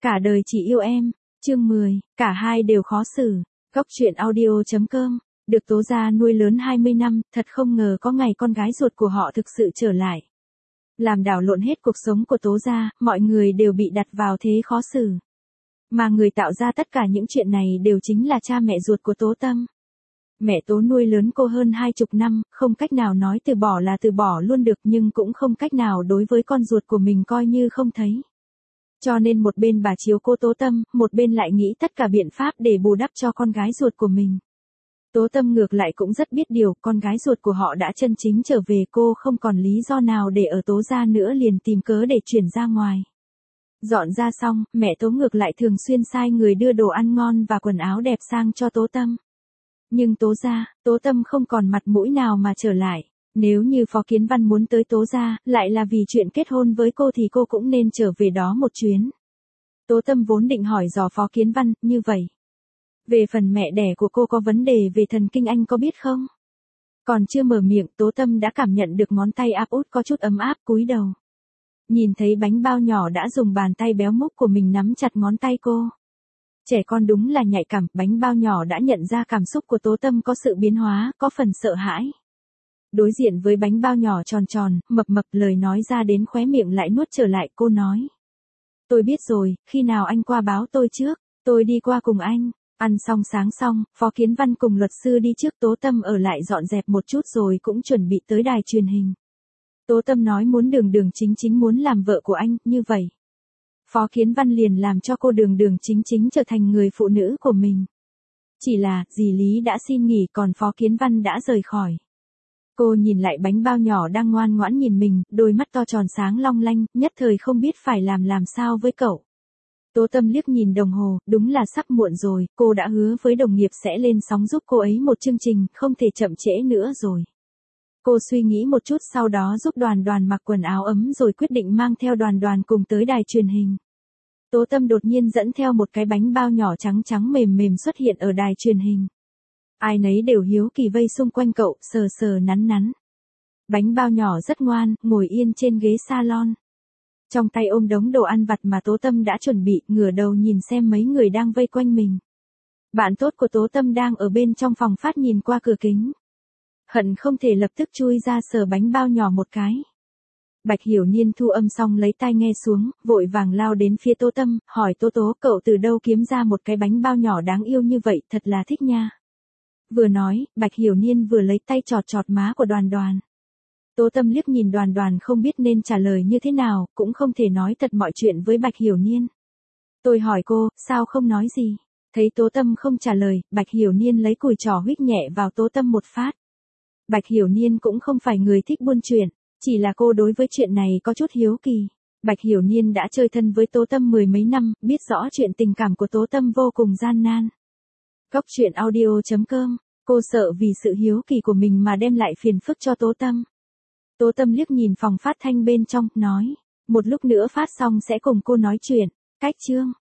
Cả đời chỉ yêu em, chương 10, cả hai đều khó xử. Góc truyện audio.com, được Tố Gia nuôi lớn 20 năm, thật không ngờ có ngày con gái ruột của họ thực sự trở lại. Làm đảo lộn hết cuộc sống của Tố Gia, mọi người đều bị đặt vào thế khó xử. Mà người tạo ra tất cả những chuyện này đều chính là cha mẹ ruột của Tố Tâm. Mẹ Tố nuôi lớn cô hơn 20 năm, không cách nào nói từ bỏ là từ bỏ luôn được, nhưng cũng không cách nào đối với con ruột của mình coi như không thấy. Cho nên một bên bà chiếu cô Tố Tâm, một bên lại nghĩ tất cả biện pháp để bù đắp cho con gái ruột của mình. Tố Tâm ngược lại cũng rất biết điều, con gái ruột của họ đã chân chính trở về, cô không còn lý do nào để ở Tố Gia nữa, liền tìm cớ để chuyển ra ngoài. Dọn ra xong, mẹ Tố ngược lại thường xuyên sai người đưa đồ ăn ngon và quần áo đẹp sang cho Tố Tâm. Nhưng Tố Gia, Tố Tâm không còn mặt mũi nào mà trở lại. Nếu như Phó Kiến Văn muốn tới Tố Gia, lại là vì chuyện kết hôn với cô thì cô cũng nên trở về đó một chuyến. Tố Tâm vốn định hỏi dò Phó Kiến Văn, như vậy. Về phần mẹ đẻ của cô có vấn đề về thần kinh anh có biết không? Còn chưa mở miệng, Tố Tâm đã cảm nhận được ngón tay áp út có chút ấm áp, cúi đầu. Nhìn thấy bánh bao nhỏ đã dùng bàn tay béo múc của mình nắm chặt ngón tay cô. Trẻ con đúng là nhạy cảm, bánh bao nhỏ đã nhận ra cảm xúc của Tố Tâm có sự biến hóa, có phần sợ hãi. Đối diện với bánh bao nhỏ tròn tròn, mập mập, lời nói ra đến khóe miệng lại nuốt trở lại, cô nói. Tôi biết rồi, khi nào anh qua báo tôi trước, tôi đi qua cùng anh. Ăn xong sáng xong, Phó Kiến Văn cùng luật sư đi trước, Tố Tâm ở lại dọn dẹp một chút rồi cũng chuẩn bị tới đài truyền hình. Tố Tâm nói muốn Đường Đường Chính Chính muốn làm vợ của anh, như vậy. Phó Kiến Văn liền làm cho cô Đường Đường Chính Chính trở thành người phụ nữ của mình. Chỉ là, dì Lý đã xin nghỉ còn Phó Kiến Văn đã rời khỏi. Cô nhìn lại bánh bao nhỏ đang ngoan ngoãn nhìn mình, đôi mắt to tròn sáng long lanh, nhất thời không biết phải làm sao với cậu. Tố Tâm liếc nhìn đồng hồ, đúng là sắp muộn rồi, cô đã hứa với đồng nghiệp sẽ lên sóng giúp cô ấy một chương trình, không thể chậm trễ nữa rồi. Cô suy nghĩ một chút, sau đó giúp Đoàn Đoàn mặc quần áo ấm rồi quyết định mang theo Đoàn Đoàn cùng tới đài truyền hình. Tố Tâm đột nhiên dẫn theo một cái bánh bao nhỏ trắng trắng mềm mềm xuất hiện ở đài truyền hình. Ai nấy đều hiếu kỳ vây xung quanh cậu, sờ sờ nắn nắn. Bánh bao nhỏ rất ngoan, ngồi yên trên ghế salon. Trong tay ôm đống đồ ăn vặt mà Tố Tâm đã chuẩn bị, ngửa đầu nhìn xem mấy người đang vây quanh mình. Bạn tốt của Tố Tâm đang ở bên trong phòng phát nhìn qua cửa kính. Hận không thể lập tức chui ra sờ bánh bao nhỏ một cái. Bạch Hiểu Niên thu âm xong lấy tai nghe xuống, vội vàng lao đến phía Tố Tâm, hỏi Tố Tố cậu từ đâu kiếm ra một cái bánh bao nhỏ đáng yêu như vậy, thật là thích nha. Vừa nói, Bạch Hiểu Niên vừa lấy tay chọt chọt má của Đoàn Đoàn. Tố Tâm liếc nhìn Đoàn Đoàn không biết nên trả lời như thế nào, cũng không thể nói thật mọi chuyện với Bạch Hiểu Niên. Tôi hỏi cô, sao không nói gì? Thấy Tố Tâm không trả lời, Bạch Hiểu Niên lấy cùi trỏ huých nhẹ vào Tố Tâm một phát. Bạch Hiểu Niên cũng không phải người thích buôn chuyện, chỉ là cô đối với chuyện này có chút hiếu kỳ. Bạch Hiểu Niên đã chơi thân với Tố Tâm 10 mấy năm, biết rõ chuyện tình cảm của Tố Tâm vô cùng gian nan. Góc truyện audio.com, cô sợ vì sự hiếu kỳ của mình mà đem lại phiền phức cho Tố Tâm. Tố Tâm liếc nhìn phòng phát thanh bên trong, nói, một lúc nữa phát xong sẽ cùng cô nói chuyện. Cách chương